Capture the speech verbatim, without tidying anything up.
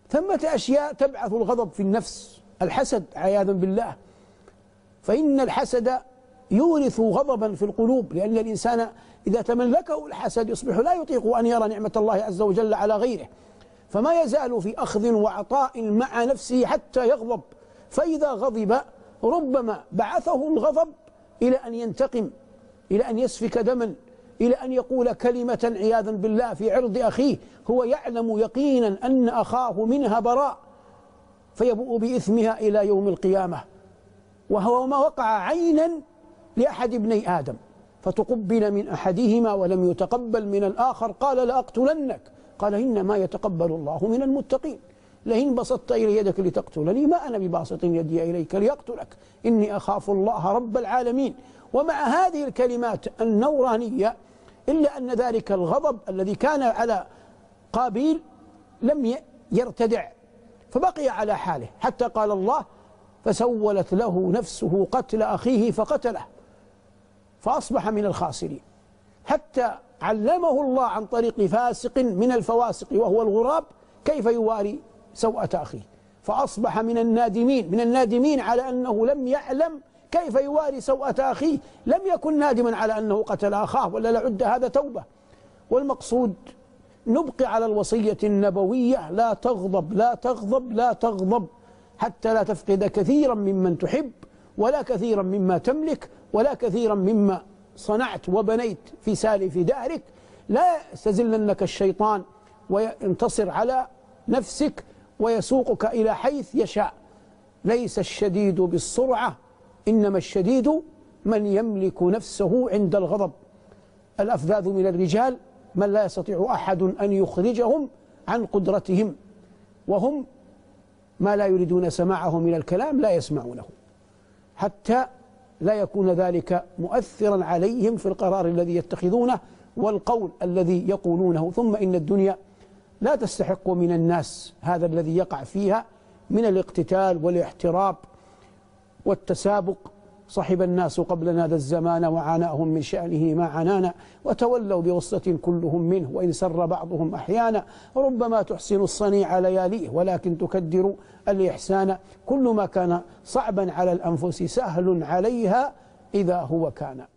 ثمة أشياء تبعث الغضب في النفس، الحسد عياذا بالله، فإن الحسد يورث غضبا في القلوب، لأن الإنسان إذا تملكه الحسد يصبح لا يطيق أن يرى نعمة الله عز وجل على غيره، فما يزال في أخذ وعطاء مع نفسه حتى يغضب، فإذا غضب ربما بعثه الغضب إلى أن ينتقم، إلى أن يسفك دما، إلى أن يقول كلمة عياذا بالله في عرض أخيه هو يعلم يقينا أن أخاه منها براء، فيبوء بإثمها إلى يوم القيامة. وهو ما وقع عينا لأحد ابني آدم، فتقبل من أحدهما ولم يتقبل من الآخر، قال لأقتلنك، قال إنما يتقبل الله من المتقين، لئن بسطت إلي يدك لتقتلني ما أنا بباسط يدي إليك ليقتلك إني أخاف الله رب العالمين. ومع هذه الكلمات النورانية إلا أن ذلك الغضب الذي كان على قابيل لم يرتدع، فبقي على حاله، حتى قال الله فسولت له نفسه قتل أخيه فقتله فأصبح من الخاسرين، حتى علمه الله عن طريق فاسق من الفواسق وهو الغراب كيف يواري سوءة أخيه، فأصبح من النادمين من النادمين على أنه لم يعلم كيف يواري سوءة أخيه، لم يكن نادما على أنه قتل أخاه ولا لعد هذا توبة. والمقصود نبقي على الوصية النبوية، لا تغضب لا تغضب لا تغضب، حتى لا تفقد كثيرا ممن تحب ولا كثيرا مما تملك ولا كثيرا مما صنعت وبنيت في سالف دهرك. لا يستزلنك الشيطان وينتصر على نفسك ويسوقك إلى حيث يشاء. ليس الشديد بالسرعة، إنما الشديد من يملك نفسه عند الغضب. الأفذاذ من الرجال من لا يستطيع أحد أن يخرجهم عن قدرتهم، وهم ما لا يريدون سماعه من الكلام لا يسمعونه، حتى لا يكون ذلك مؤثرا عليهم في القرار الذي يتخذونه والقول الذي يقولونه. ثم إن الدنيا لا تستحق من الناس هذا الذي يقع فيها من الاقتتال والاحتراب والتسابق. صحب الناس قبلنا ذا الزمان وعاناهم من شأنه ما عنانا، وتولوا بغصة كلهم منه وإن سر بعضهم أحيانا، ربما تحسن الصنيع لياليه ولكن تكدر الإحسان، كل ما كان صعبا على الأنفس سهل عليها إذا هو كان.